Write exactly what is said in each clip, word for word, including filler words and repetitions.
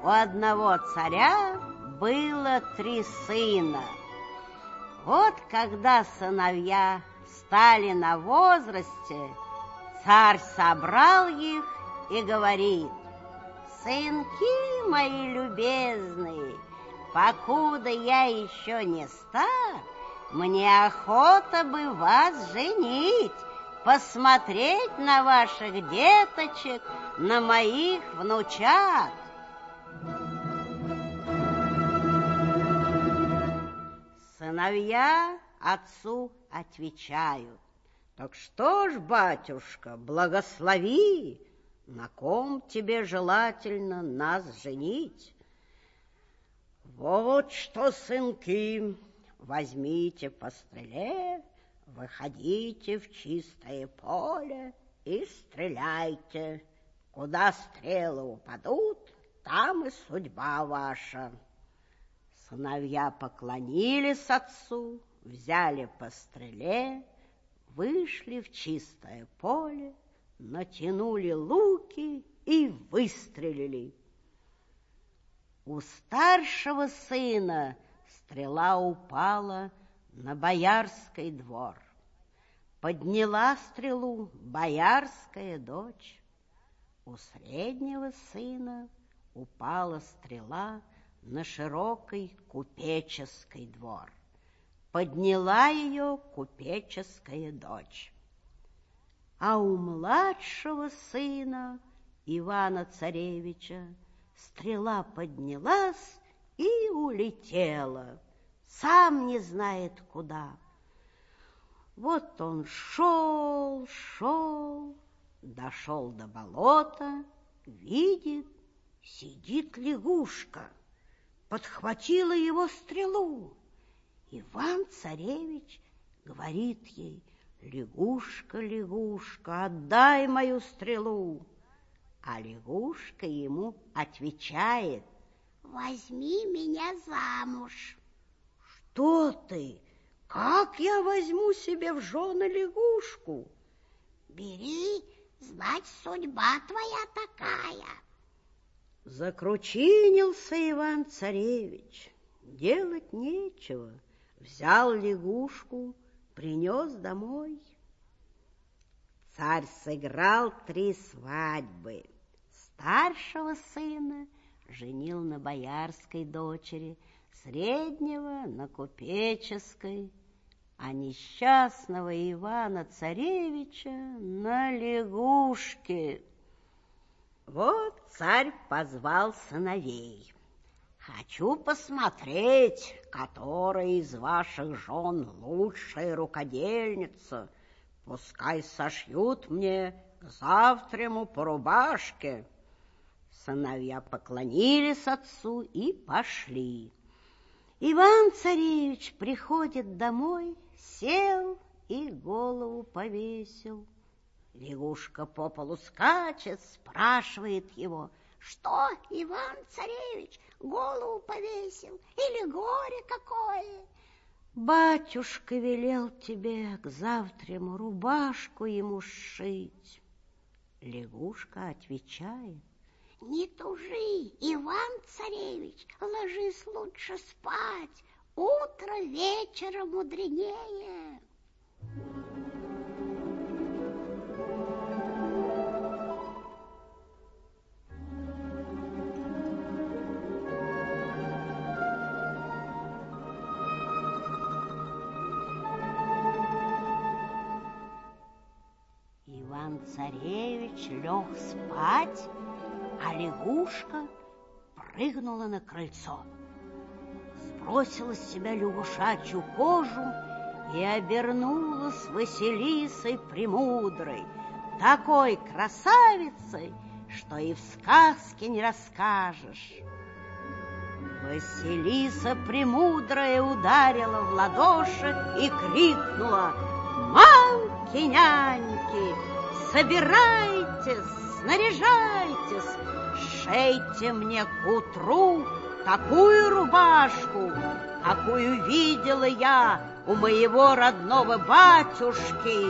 у одного царя было три сына. Вот когда сыновья стали на возрасте, царь собрал их и говорит: «Сынки мои любезные, покуда я еще не стар, мне охота бы вас женить, посмотреть на ваших деточек, на моих внучат». Сыновья отцу отвечают: «Так что ж, батюшка, благослови, на ком тебе желательно нас женить?» «Вот что, сынки, возьмите по стреле, выходите в чистое поле и стреляйте. Куда стрелы упадут, там и судьба ваша». Сыновья поклонились отцу, взяли по стреле, вышли в чистое поле, натянули луки и выстрелили. У старшего сына стрела упала на боярский двор. Подняла стрелу боярская дочь. У среднего сына упала стрела на широкий купеческий двор. Подняла ее купеческая дочь. А у младшего сына Ивана-царевича стрела поднялась и улетела, сам не знает куда. Вот он шел, шел, дошел до болота, видит, сидит лягушка, подхватила его стрелу. Иван-царевич говорит ей: «Лягушка, лягушка, отдай мою стрелу». А лягушка ему отвечает: «Возьми меня замуж». «Что ты? Как я возьму себе в жены лягушку?» «Бери, знать, судьба твоя такая». Закручинился Иван-царевич, делать нечего, взял лягушку, принес домой. Царь сыграл три свадьбы. Старшего сына женил на боярской дочери, среднего на купеческой, а несчастного Ивана-царевича на лягушке. Вот царь позвал сыновей: «Хочу посмотреть, которая из ваших жен лучшая рукодельница. Пускай сошьют мне к завтраму по рубашке». Сыновья поклонились отцу и пошли. Иван-царевич приходит домой, сел и голову повесил. Лягушка по полу скачет, спрашивает его: «Что, Иван-царевич, голову повесил? Или горе какое?» «Батюшка велел тебе к завтраму рубашку ему сшить». Лягушка отвечает: «Не тужи, Иван-царевич, ложись лучше спать, утро вечера мудренее». Иван-царевич лег спать, а лягушка прыгнула на крыльцо, сбросила с себя лягушачью кожу и обернулась Василисой Премудрой, такой красавицей, что и в сказке не расскажешь. Василиса Премудрая ударила в ладоши и крикнула: «Мамки-няньки, собирайтесь, снаряжайтесь, шейте мне к утру такую рубашку, какую видела я у моего родного батюшки».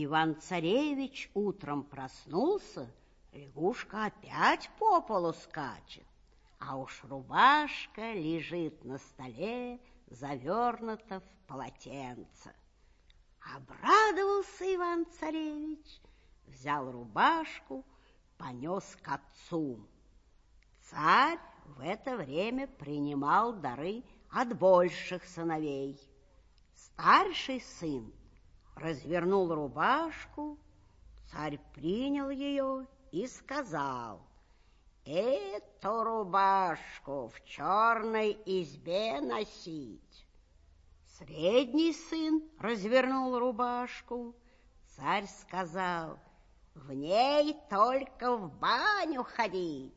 Иван-царевич утром проснулся, лягушка опять по полу скачет, а уж рубашка лежит на столе, завернута в полотенце. Обрадовался Иван-царевич, взял рубашку, понес к отцу. Царь в это время принимал дары от больших сыновей. Старший сын развернул рубашку, царь принял ее и сказал: «Эту рубашку в черной избе носить». Средний сын развернул рубашку, царь сказал: «В ней только в баню ходить».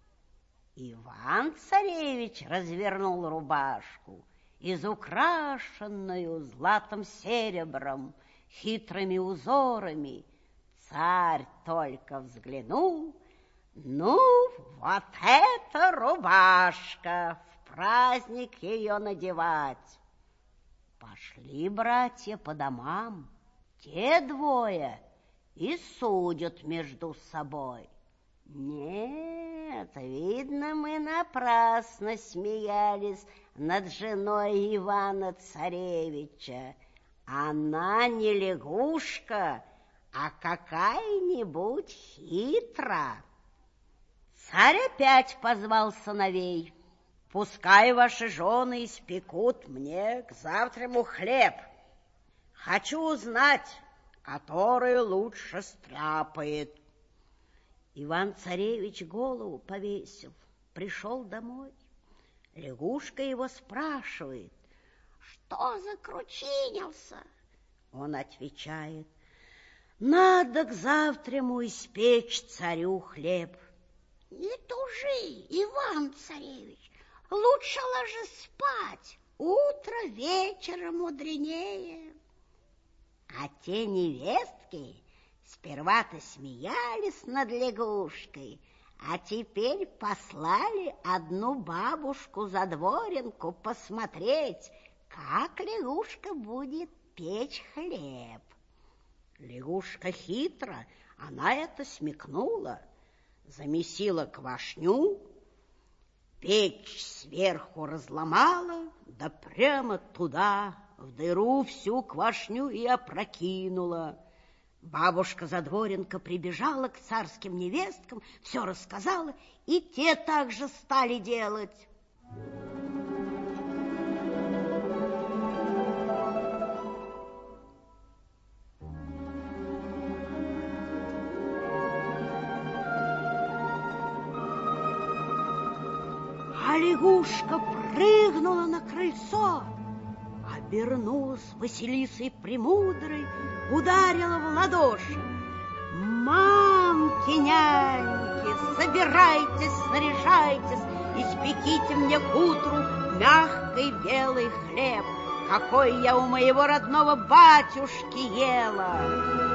Иван-царевич развернул рубашку, изукрашенную златом серебром, хитрыми узорами. Царь только взглянул: «Ну, вот эта рубашка, в праздник ее надевать». Пошли братья по домам, те двое и судят между собой. Нет, видно, мы напрасно смеялись над женой Ивана-царевича. Она не лягушка, а какая-нибудь хитра. Царь опять позвал сыновей: «Пускай ваши жены испекут мне к завтраму хлеб. Хочу узнать, который лучше стряпает». Иван-царевич голову повесил, пришел домой. Лягушка его спрашивает: «Что закручинился?» Он отвечает: «Надо к завтраму испечь царю хлеб». «Не тужи, Иван-царевич, лучше ложись спать, утро вечера мудренее». А те невестки сперва-то смеялись над лягушкой, а теперь послали одну бабушку-задворенку посмотреть, как лягушка будет печь хлеб. Лягушка хитро, она это смекнула, замесила квашню, печь сверху разломала, да прямо туда, в дыру, всю квашню и опрокинула. Бабушка-задворенка прибежала к царским невесткам, все рассказала, и те также стали делать. А лягушка прыгнула на крыльцо, обернулась Василисой Премудрой, ударила в ладоши: «Мамки, няньки, собирайтесь, снаряжайтесь, испеките мне к утру мягкий белый хлеб, какой я у моего родного батюшки ела».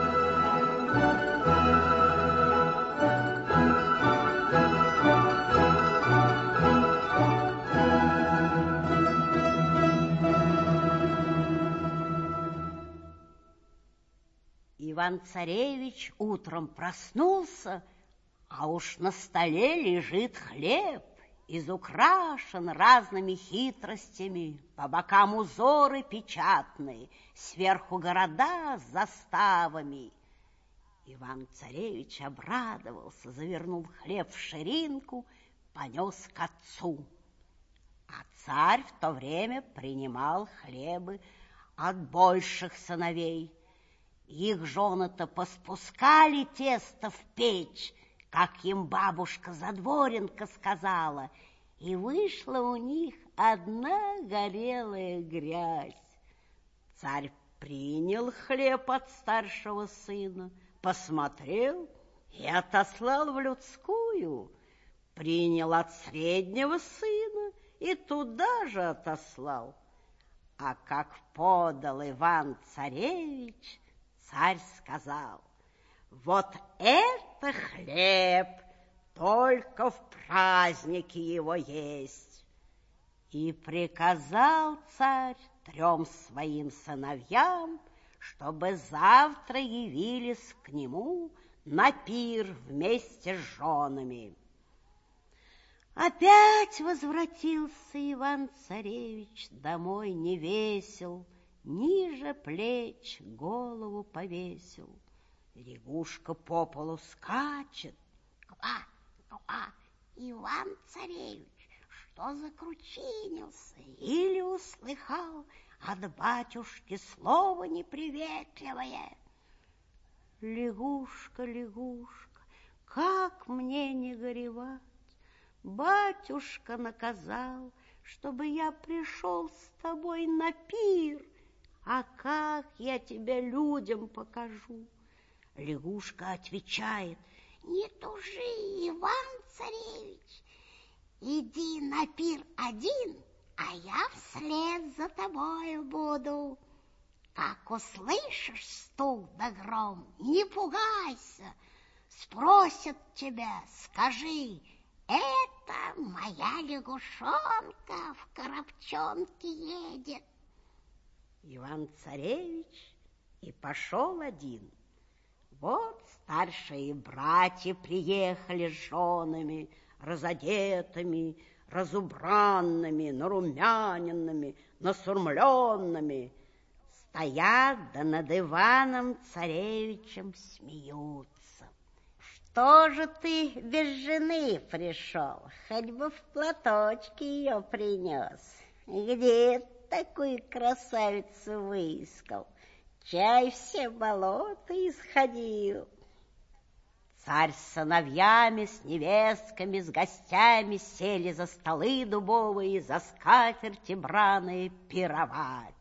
Иван-царевич утром проснулся, а уж на столе лежит хлеб, изукрашен разными хитростями, по бокам узоры печатные, сверху города с заставами. Иван-царевич обрадовался, завернул хлеб в ширинку, понес к отцу. А царь в то время принимал хлебы от больших сыновей. Их жены-то поспускали тесто в печь, как им бабушка-задворенка сказала, и вышла у них одна горелая грязь. Царь принял хлеб от старшего сына, посмотрел и отослал в людскую, принял от среднего сына и туда же отослал. А как подал Иван-царевич, царь сказал: «Вот это хлеб, только в праздники его есть». И приказал царь трем своим сыновьям, чтобы завтра явились к нему на пир вместе с женами. Опять возвратился Иван-царевич домой невесел, ниже плеч голову повесил. Лягушка по полу скачет. Ква, ква, Иван-царевич, что закручинился? Или услыхал от батюшки слово неприветливое? Лягушка, лягушка, как мне не горевать? Батюшка наказал, чтобы я пришел с тобой на пир, а как я тебя людям покажу? Лягушка отвечает: не тужи, Иван-царевич, иди на пир один, а я вслед за тобой буду. Как услышишь стук да гром, не пугайся, спросят тебя, скажи: это моя лягушонка в коробчонке едет. Иван-царевич и пошел один. Вот старшие братья приехали с женами, разодетыми, разубранными, нарумяненными, насурмленными. Стоят да над Иваном-царевичем смеются. Что же ты без жены пришел? Хоть бы в платочке ее принес. Где такую красавицу выискал? Чай все болота исходил. Царь с сыновьями, с невестками, с гостями сели за столы дубовые, за скатерти браные пировать.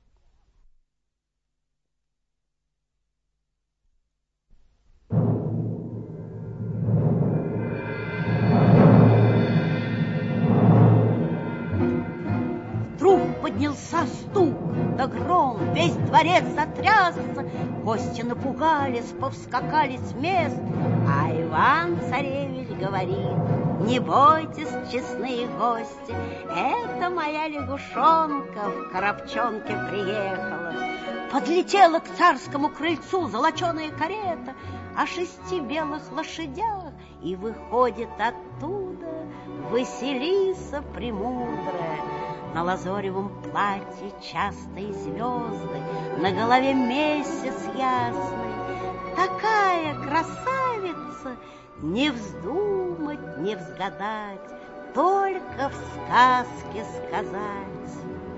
Поднялся стук да гром, весь дворец затрясся, гости напугались, повскакали с мест, а Иван-царевич говорит: не бойтесь, честные гости, это моя лягушонка в коробчонке приехала. Подлетела к царскому крыльцу золоченая карета о шести белых лошадях, и выходит оттуда Василиса Премудрая. На лазоревом платье частые звезды, на голове месяц ясный. Такая красавица, не вздумать, не взгадать, только в сказке сказать.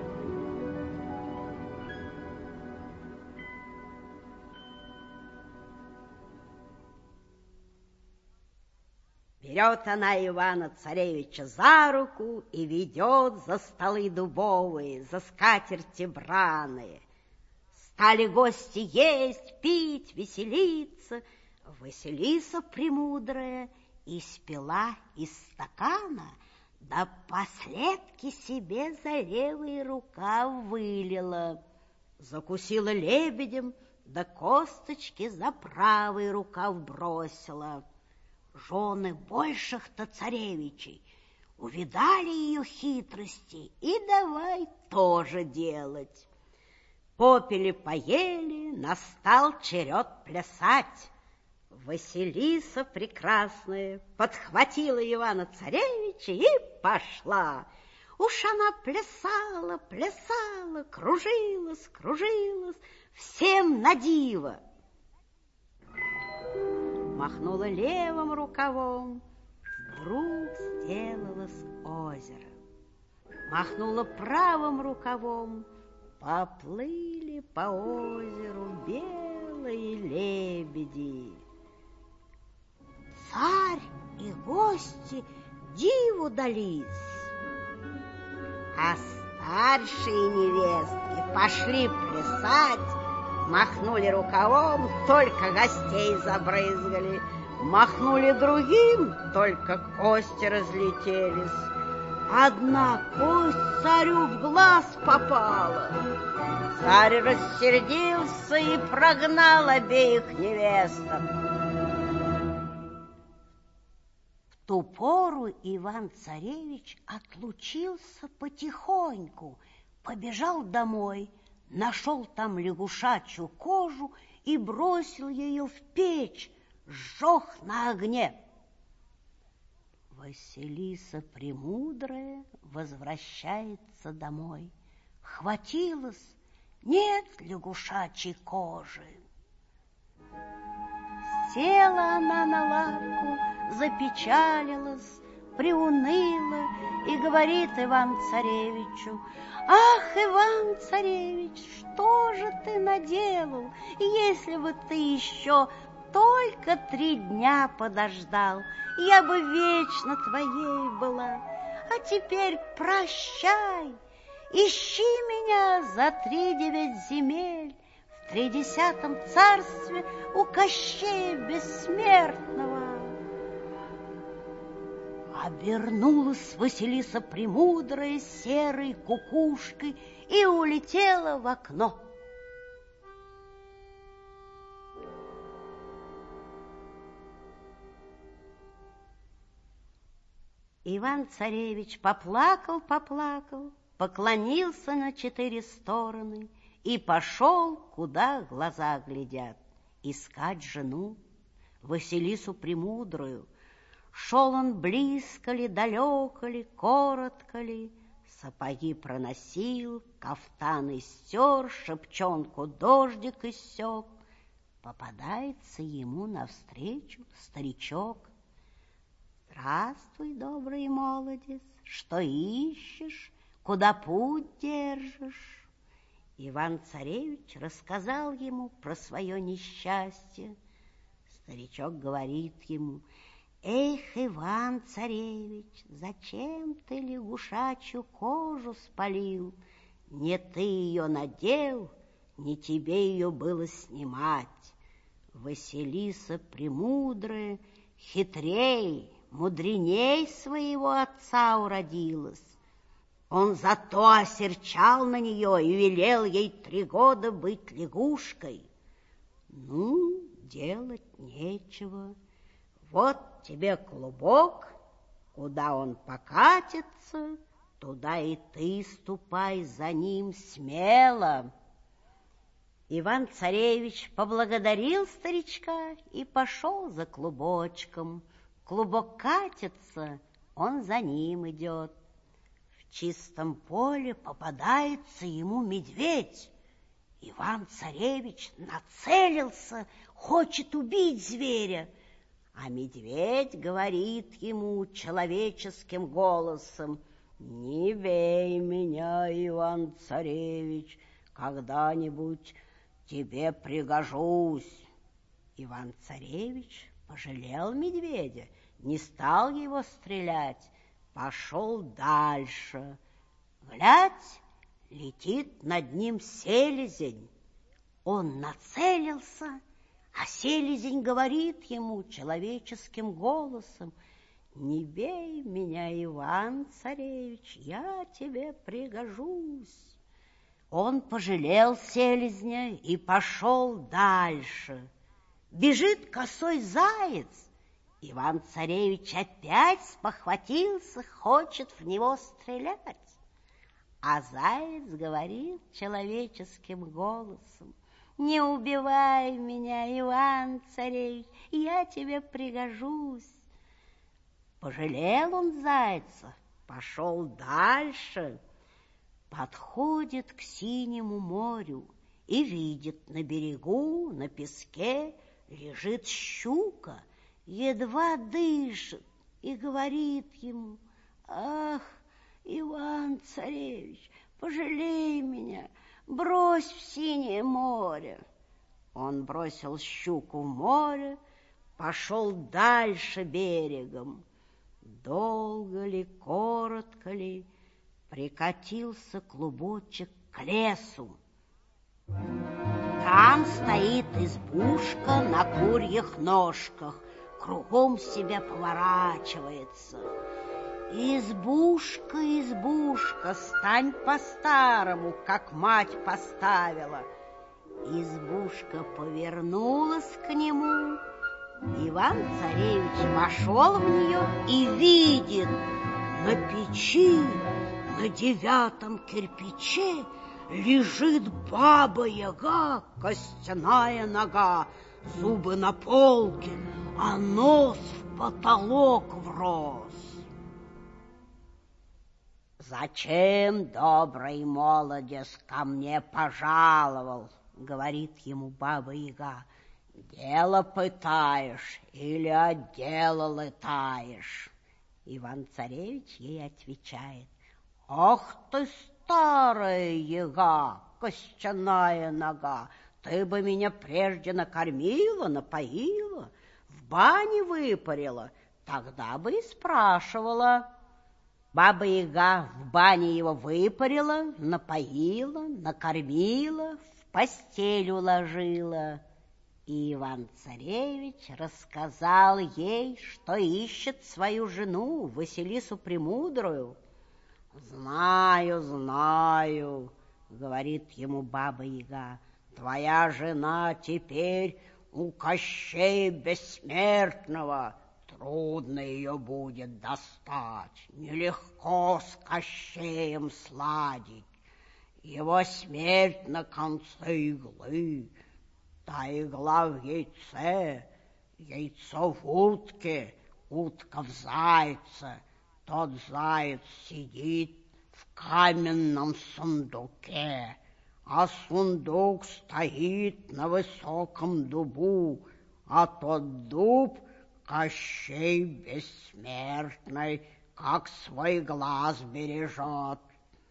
Берет она Ивана-царевича за руку и ведет за столы дубовые, за скатерти браные. Стали гости есть, пить, веселиться. Василиса Премудрая испила из стакана, да последки себе за левый рукав вылила. Закусила лебедем, да косточки за правый рукав бросила. Жены больших-то царевичей увидали ее хитрости и давай тоже делать. Попили, поели, настал черед плясать. Василиса прекрасная подхватила Ивана-царевича и пошла. Уж она плясала, плясала, кружилась, кружилась, всем на диво. Махнула левым рукавом, вдруг сделалось озеро. Махнула правым рукавом, поплыли по озеру белые лебеди. Царь и гости диву дались, а старшие невестки пошли плясать. Махнули рукавом, только гостей забрызгали. Махнули другим, только кости разлетелись. Одна кость царю в глаз попала. Царь рассердился и прогнал обеих невесток. В ту пору Иван-царевич отлучился потихоньку, побежал домой, нашел там лягушачью кожу и бросил ее в печь, сжег на огне. Василиса Премудрая возвращается домой. Хватилась, нет лягушачьей кожи. Села она на лавку, запечалилась, приуныла и говорит Иван-Царевичу: «Ах, Иван-Царевич, что же ты наделал? Если бы ты еще только три дня подождал, я бы вечно твоей была. А теперь прощай, ищи меня за тридевять земель в тридесятом царстве у Кощея Бессмертного». Обернулась Василиса Премудрая серой кукушкой и улетела в окно. Иван-Царевич поплакал-поплакал, поклонился на четыре стороны и пошел, куда глаза глядят, искать жену, Василису Премудрую. Шел он близко ли, далеко ли, коротко ли, сапоги проносил, кафтан истер, шапчонку дождик иссек. Попадается ему навстречу старичок. «Здравствуй, добрый молодец, что ищешь, куда путь держишь?» Иван-Царевич рассказал ему про свое несчастье. Старичок говорит ему: «Эх, Иван-Царевич, зачем ты лягушачью кожу спалил? Не ты ее надел, не тебе ее было снимать. Василиса Премудрая хитрей, мудреней своего отца уродилась. Он зато осерчал на нее и велел ей три года быть лягушкой. Ну, делать нечего. Вот тебе клубок, куда он покатится, туда и ты ступай за ним смело». Иван-Царевич поблагодарил старичка и пошел за клубочком. Клубок катится, он за ним идет. В чистом поле попадается ему медведь. Иван-Царевич нацелился, хочет убить зверя, а медведь говорит ему человеческим голосом: «Не бей меня, Иван-Царевич, когда-нибудь тебе пригожусь». Иван-Царевич пожалел медведя, не стал его стрелять, пошел дальше. Глядь, летит над ним селезень. Он нацелился, а селезень говорит ему человеческим голосом: «Не бей меня, Иван-Царевич, я тебе пригожусь». Он пожалел селезня и пошел дальше. Бежит косой заяц. Иван-Царевич опять спохватился, хочет в него стрелять. А заяц говорит человеческим голосом: «Не убивай меня, Иван-Царевич, я тебе пригожусь». Пожалел он зайца, пошел дальше. Подходит к синему морю и видит, на берегу, на песке лежит щука, едва дышит, и говорит ему: «Ах, Иван-Царевич, пожалей меня, брось в синее море». Он бросил щуку в море, пошел дальше берегом. Долго ли, коротко ли, прикатился клубочек к лесу. Там стоит избушка на курьих ножках, кругом себя поворачивается. «Избушка, избушка, стань по-старому, как мать поставила». Избушка повернулась к нему. Иван-Царевич вошел в нее и видит: на печи, на девятом кирпиче лежит баба-яга, костяная нога, зубы на полке, а нос в потолок врос. «Зачем, добрый молодец, ко мне пожаловал?» — говорит ему баба-яга. «Дело пытаешь или от дела летаешь?» Иван-царевич ей отвечает: «Ах ты, старая яга, костяная нога, ты бы меня прежде накормила, напоила, в бане выпарила, тогда бы и спрашивала». Баба-яга в бане его выпарила, напоила, накормила, в постель уложила. И Иван-царевич рассказал ей, что ищет свою жену, Василису Премудрую. «Знаю, знаю, — говорит ему баба-яга, — твоя жена теперь у Кощея Бессмертного. Трудно ее будет достать, нелегко с Кощеем сладить. Его смерть на конце иглы, та игла в яйце, яйцо в утке, утка в зайце, тот заяц сидит в каменном сундуке, а сундук стоит на высоком дубу, а тот дуб Кощей Бессмертный, как свой глаз бережет».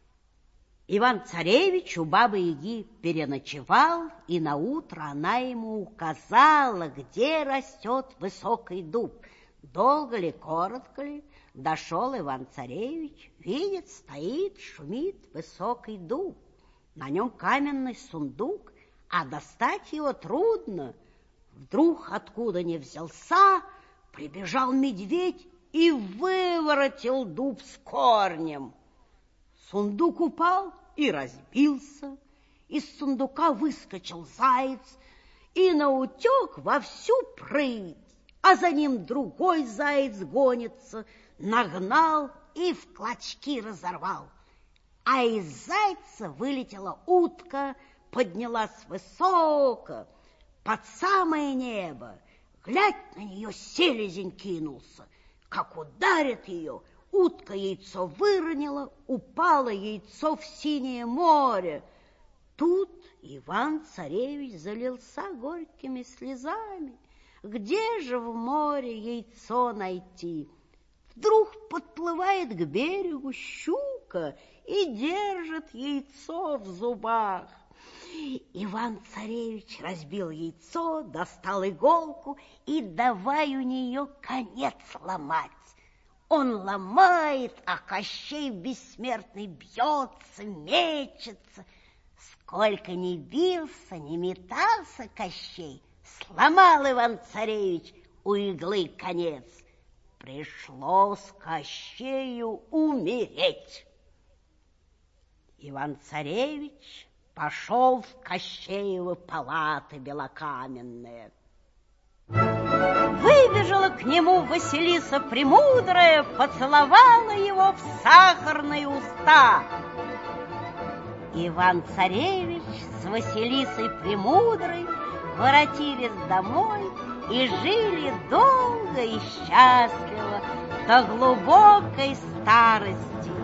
Иван-царевич у бабы-яги переночевал, и наутро она ему указала, где растет высокий дуб. Долго ли, коротко ли, дошел Иван-царевич, видит, стоит, шумит высокий дуб. На нем каменный сундук, а достать его трудно. Вдруг, откуда ни взялся, прибежал медведь и выворотил дуб с корнем. Сундук упал и разбился, из сундука выскочил заяц и наутек во всю прыть, а за ним другой заяц гонится, нагнал и в клочки разорвал. А из зайца вылетела утка, поднялась высоко, под самое небо. Глядь, на нее селезень кинулся. Как ударит ее, утка яйцо выронила, упало яйцо в синее море. Тут Иван-царевич залился горькими слезами. Где же в море яйцо найти? Вдруг подплывает к берегу щука и держит яйцо в зубах. Иван-царевич разбил яйцо, достал иголку и давай у нее конец ломать. Он ломает, а Кощей Бессмертный бьется, мечется. Сколько ни бился, ни метался Кощей, сломал Иван-царевич у иглы конец. Пришлось Кощею умереть. Иван-царевич пошел в Кощеевы палаты белокаменные. Выбежала к нему Василиса Премудрая, поцеловала его в сахарные уста. Иван-царевич с Василисой Премудрой воротились домой и жили долго и счастливо до глубокой старости.